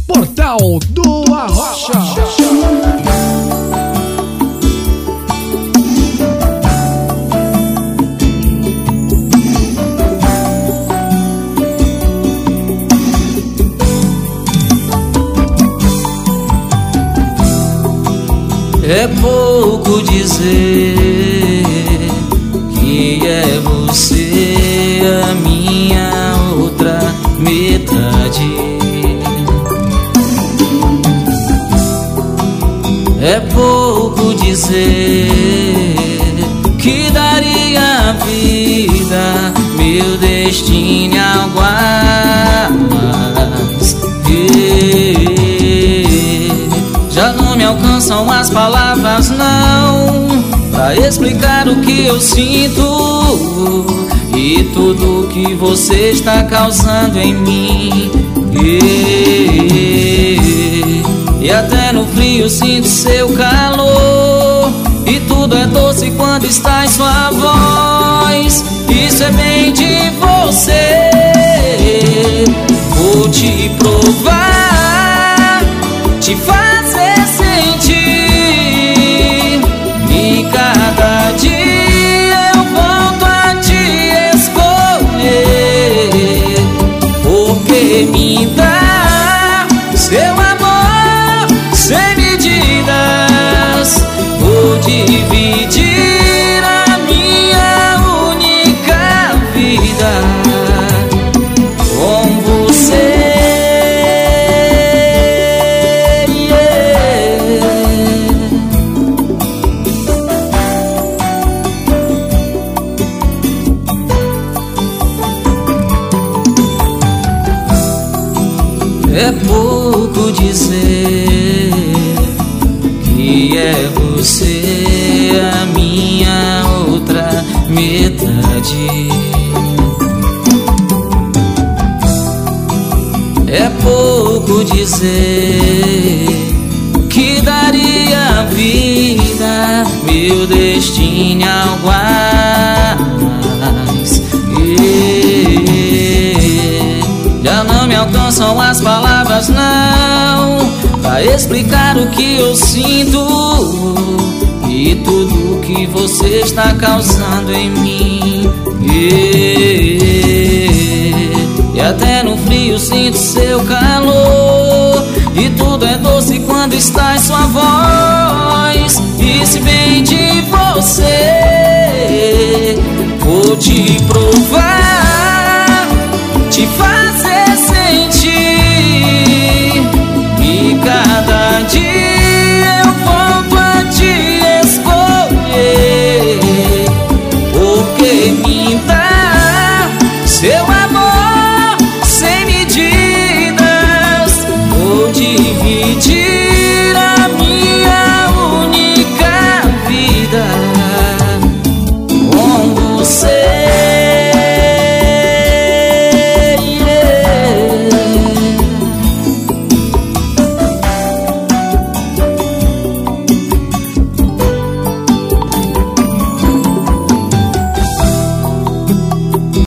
Portal do Arrocha. É pouco dizer que é você a minha outra metade. É pouco dizer que daria a vida, meu destino e algo a mais. Já não me alcançam as palavras não pra explicar o que eu sinto e tudo que você está causando em mim. E até no frio sinto seu calor, e tudo é doce quando está em sua voz. Isso é bem de você, vou te provar, te fazer sentir. E cada dia eu volto a te escolher, porque me dá seu amor sem medidas. Vou dividir a minha única vida com você. É pouco dizer que é você a minha outra metade. É pouco dizer que daria a vida, meu destino e algo a mais. Já não me alcançam as palavras não pra explicar o que eu sinto e tudo que você está causando em mim. E até no frio sinto seu calor, e tudo é doce quando está em sua voz. E se vem de você, vou te provar,